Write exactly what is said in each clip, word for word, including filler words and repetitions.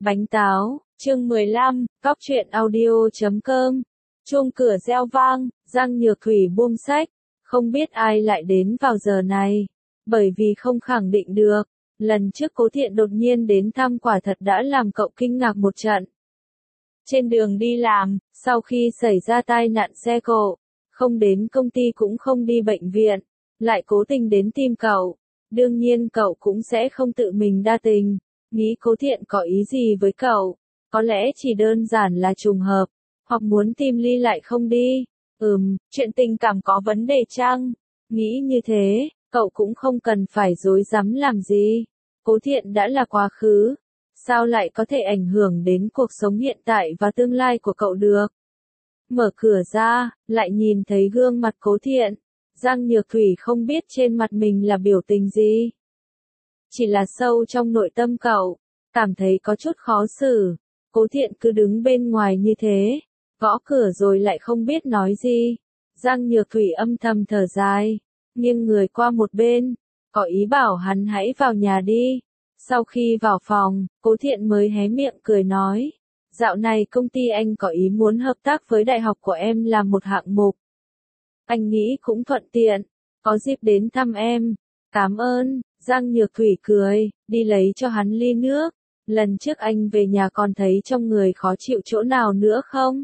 Bánh táo, chương mười lăm, cóc truyện audio chấm com. Chuông cửa reo vang, Giang Nhược Thủy buông sách, không biết ai lại đến vào giờ này, bởi vì không khẳng định được. Lần trước Cố Thiện đột nhiên đến thăm quả thật đã làm cậu kinh ngạc một trận. Trên đường đi làm, sau khi xảy ra tai nạn xe cộ, không đến công ty cũng không đi bệnh viện, lại cố tình đến tìm cậu. Đương nhiên cậu cũng sẽ không tự mình đa tình, nghĩ Cố Thiện có ý gì với cậu, có lẽ chỉ đơn giản là trùng hợp, hoặc muốn tìm Ly lại không đi. Ừm, chuyện tình cảm có vấn đề chăng? Nghĩ như thế, cậu cũng không cần phải dối rắm làm gì. Cố Thiện đã là quá khứ, sao lại có thể ảnh hưởng đến cuộc sống hiện tại và tương lai của cậu được? Mở cửa ra, lại nhìn thấy gương mặt Cố Thiện. Giang Nhược Thủy không biết trên mặt mình là biểu tình gì. Chỉ là sâu trong nội tâm cậu, cảm thấy có chút khó xử. Cố Thiện cứ đứng bên ngoài như thế, gõ cửa rồi lại không biết nói gì. Giang Nhược Thủy âm thầm thở dài, nghiêng người qua một bên, có ý bảo hắn hãy vào nhà đi. Sau khi vào phòng, Cố Thiện mới hé miệng cười nói, dạo này công ty anh có ý muốn hợp tác với đại học của em làm một hạng mục. Anh nghĩ cũng thuận tiện, có dịp đến thăm em. Cảm ơn. Giang Nhược Thủy cười, đi lấy cho hắn ly nước. Lần trước anh về nhà còn thấy trong người khó chịu chỗ nào nữa không?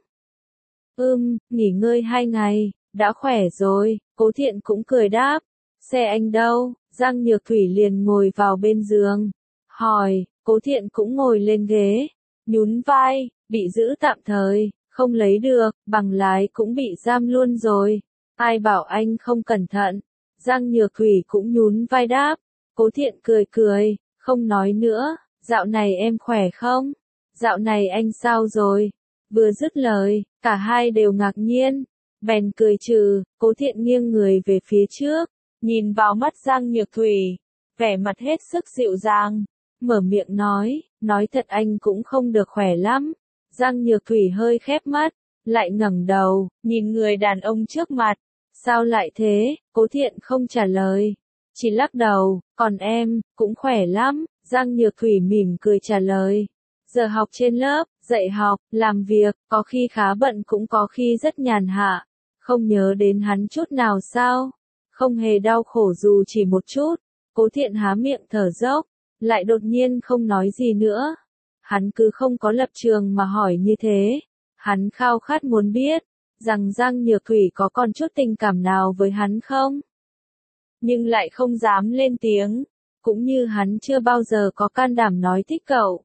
Ừm, nghỉ ngơi hai ngày, đã khỏe rồi. Cố Thiện cũng cười đáp. Xe anh đâu? Giang Nhược Thủy liền ngồi vào bên giường, hỏi. Cố Thiện cũng ngồi lên ghế, nhún vai, bị giữ tạm thời, không lấy được, bằng lái cũng bị giam luôn rồi. Ai bảo anh không cẩn thận? Giang Nhược Thủy cũng nhún vai đáp. Cố Thiện cười cười, không nói nữa. Dạo này em khỏe không? Dạo này anh sao rồi? Vừa dứt lời, cả hai đều ngạc nhiên, bèn cười trừ. Cố Thiện nghiêng người về phía trước, nhìn vào mắt Giang Nhược Thủy, vẻ mặt hết sức dịu dàng, mở miệng nói, nói thật anh cũng không được khỏe lắm. Giang Nhược Thủy hơi khép mắt, lại ngẩng đầu, nhìn người đàn ông trước mặt. Sao lại thế? Cố Thiện không trả lời, chỉ lắc đầu. Còn em, cũng khỏe lắm. Giang Nhược Thủy mỉm cười trả lời. Giờ học trên lớp, dạy học, làm việc, có khi khá bận cũng có khi rất nhàn hạ. Không nhớ đến hắn chút nào sao? Không hề đau khổ dù chỉ một chút. Cố Thiện há miệng thở dốc, lại đột nhiên không nói gì nữa. Hắn cứ không có lập trường mà hỏi như thế. Hắn khao khát muốn biết rằng Giang Nhược Thủy có còn chút tình cảm nào với hắn không? Nhưng lại không dám lên tiếng, cũng như hắn chưa bao giờ có can đảm nói thích cậu.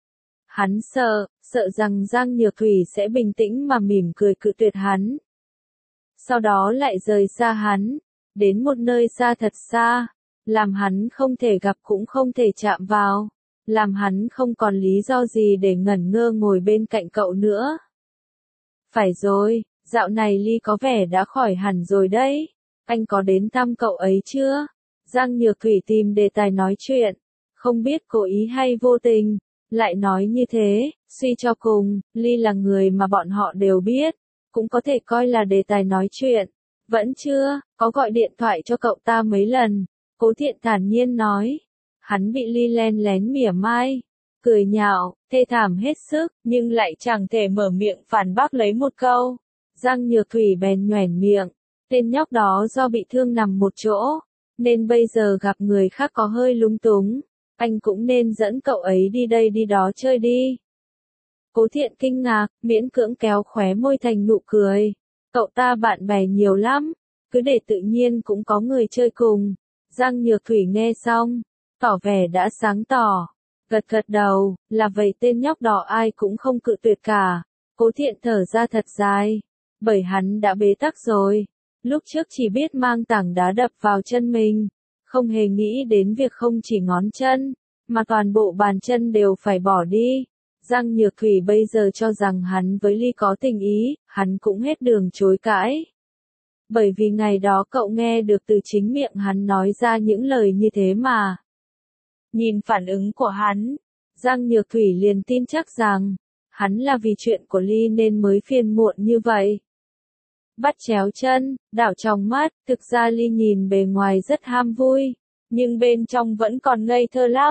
Hắn sợ, sợ rằng Giang Nhược Thủy sẽ bình tĩnh mà mỉm cười cự tuyệt hắn. Sau đó lại rời xa hắn, đến một nơi xa thật xa, làm hắn không thể gặp cũng không thể chạm vào, làm hắn không còn lý do gì để ngẩn ngơ ngồi bên cạnh cậu nữa. Phải rồi, dạo này Ly có vẻ đã khỏi hẳn rồi đấy. Anh có đến thăm cậu ấy chưa? Giang Nhược Thủy tìm đề tài nói chuyện, không biết cố ý hay vô tình, lại nói như thế. Suy cho cùng, Ly là người mà bọn họ đều biết, cũng có thể coi là đề tài nói chuyện. Vẫn chưa, có gọi điện thoại cho cậu ta mấy lần. Cố Thiện thản nhiên nói. Hắn bị Ly len lén mỉa mai, cười nhạo, thê thảm hết sức, nhưng lại chẳng thể mở miệng phản bác lấy một câu. Giang Nhược Thủy bèn nhoẻn miệng, tên nhóc đó do bị thương nằm một chỗ, nên bây giờ gặp người khác có hơi lúng túng, anh cũng nên dẫn cậu ấy đi đây đi đó chơi đi. Cố Thiện kinh ngạc, miễn cưỡng kéo khóe môi thành nụ cười. Cậu ta bạn bè nhiều lắm, cứ để tự nhiên cũng có người chơi cùng. Giang Nhược Thủy nghe xong, tỏ vẻ đã sáng tỏ, gật gật đầu, là vậy tên nhóc đó ai cũng không cự tuyệt cả. Cố Thiện thở ra thật dài, bởi hắn đã bế tắc rồi. Lúc trước chỉ biết mang tảng đá đập vào chân mình, không hề nghĩ đến việc không chỉ ngón chân, mà toàn bộ bàn chân đều phải bỏ đi. Giang Nhược Thủy bây giờ cho rằng hắn với Ly có tình ý, hắn cũng hết đường chối cãi. Bởi vì ngày đó cậu nghe được từ chính miệng hắn nói ra những lời như thế mà. Nhìn phản ứng của hắn, Giang Nhược Thủy liền tin chắc rằng, hắn là vì chuyện của Ly nên mới phiền muộn như vậy. Bắt chéo chân, đảo tròng mắt, thực ra Ly nhìn bề ngoài rất ham vui, nhưng bên trong vẫn còn ngây thơ lắm.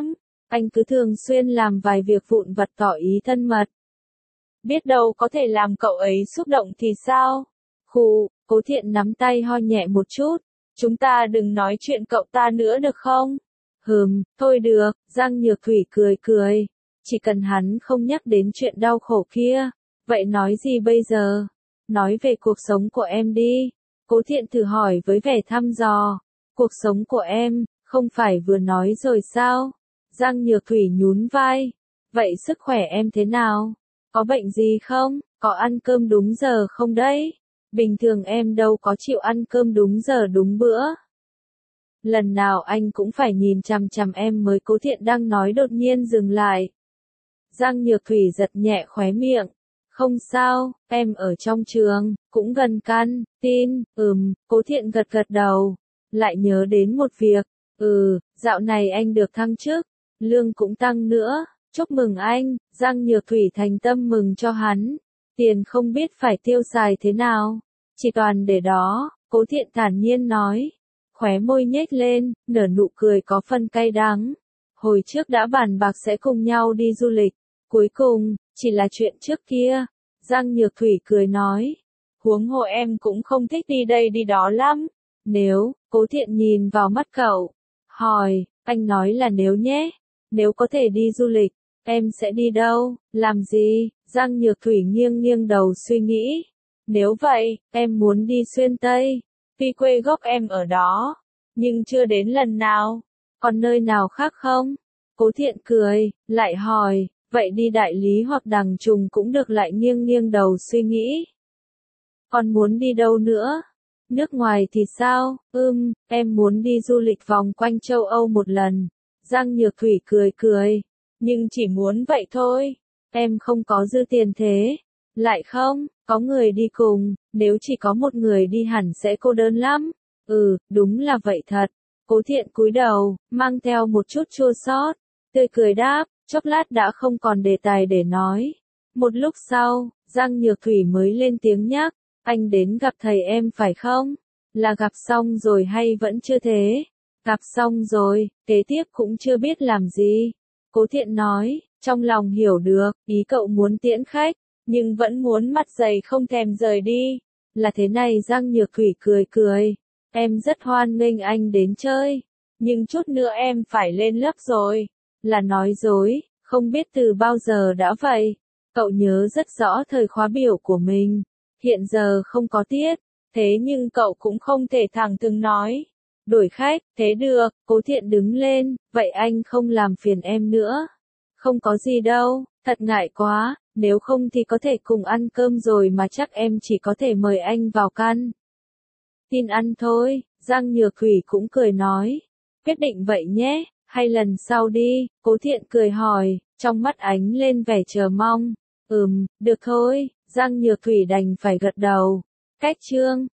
anh cứ thường xuyên làm vài việc vụn vặt tỏ ý thân mật. Biết đâu có thể làm cậu ấy xúc động thì sao? Khụ, Cố Thiện nắm tay ho nhẹ một chút. Chúng ta đừng nói chuyện cậu ta nữa được không? Hừm, thôi được, Giang Nhược Thủy cười cười. Chỉ cần hắn không nhắc đến chuyện đau khổ kia. Vậy nói gì bây giờ? Nói về cuộc sống của em đi. Cố Thiện thử hỏi với vẻ thăm dò. Cuộc sống của em, không phải vừa nói rồi sao? Giang Nhược Thủy nhún vai. Vậy sức khỏe em thế nào? Có bệnh gì không? Có ăn cơm đúng giờ không đấy? Bình thường em đâu có chịu ăn cơm đúng giờ đúng bữa. Lần nào anh cũng phải nhìn chằm chằm em mới. Cố Thiện đang nói đột nhiên dừng lại. Giang Nhược Thủy giật nhẹ khóe miệng. Không sao, em ở trong trường, cũng gần căn tin, ừm, Cố Thiện gật gật đầu. Lại nhớ đến một việc, ừ, dạo này anh được thăng chức, lương cũng tăng nữa, chúc mừng anh. Giang Nhược Thủy thành tâm mừng cho hắn. Tiền không biết phải tiêu xài thế nào, chỉ toàn để đó. Cố Thiện thản nhiên nói. Khóe môi nhếch lên, nở nụ cười có phần cay đắng. Hồi trước đã bàn bạc sẽ cùng nhau đi du lịch. Cuối cùng, chỉ là chuyện trước kia. Giang Nhược Thủy cười nói. Huống hồ em cũng không thích đi đây đi đó lắm. Nếu, Cố Thiện nhìn vào mắt cậu. Hỏi, anh nói là nếu nhé. Nếu có thể đi du lịch, em sẽ đi đâu, làm gì? Giang Nhược Thủy nghiêng nghiêng đầu suy nghĩ. Nếu vậy, em muốn đi xuyên Tây. Tuy quê gốc em ở đó, nhưng chưa đến lần nào. Còn nơi nào khác không? Cố Thiện cười, lại hỏi, vậy đi Đại Lý hoặc Đằng Trùng cũng được. Lại nghiêng nghiêng đầu suy nghĩ. Còn muốn đi đâu nữa? Nước ngoài thì sao? Ừm, em muốn đi du lịch vòng quanh châu Âu một lần. Giang Nhược Thủy cười cười. Nhưng chỉ muốn vậy thôi. Em không có dư tiền thế. Lại không, có người đi cùng, nếu chỉ có một người đi hẳn sẽ cô đơn lắm. Ừ, đúng là vậy thật. Cố Thiện cúi đầu, mang theo một chút chua xót, tươi cười đáp, chốc lát đã không còn đề tài để nói. Một lúc sau, Giang Nhược Thủy mới lên tiếng nhắc, anh đến gặp thầy em phải không? Là gặp xong rồi hay vẫn chưa thế? Gặp xong rồi, kế tiếp cũng chưa biết làm gì. Cố Thiện nói, trong lòng hiểu được, ý cậu muốn tiễn khách, nhưng vẫn muốn mặt dày không thèm rời đi. Là thế này. Giang Nhược Thủy cười cười. Em rất hoan nghênh anh đến chơi. Nhưng chút nữa em phải lên lớp rồi. Là nói dối, không biết từ bao giờ đã vậy. Cậu nhớ rất rõ thời khóa biểu của mình. Hiện giờ không có tiết. Thế nhưng cậu cũng không thể thẳng thừng nói. Đổi khách, thế được. Cố Thiện đứng lên. Vậy anh không làm phiền em nữa. Không có gì đâu, thật ngại quá. Nếu không thì có thể cùng ăn cơm rồi mà chắc em chỉ có thể mời anh vào căn tin ăn thôi. Giang Nhược Thủy cũng cười nói. Quyết định vậy nhé, hay lần sau đi? Cố Thiện cười hỏi, trong mắt ánh lên vẻ chờ mong. Ừm, được thôi. Giang Nhược Thủy đành phải gật đầu. Cách chương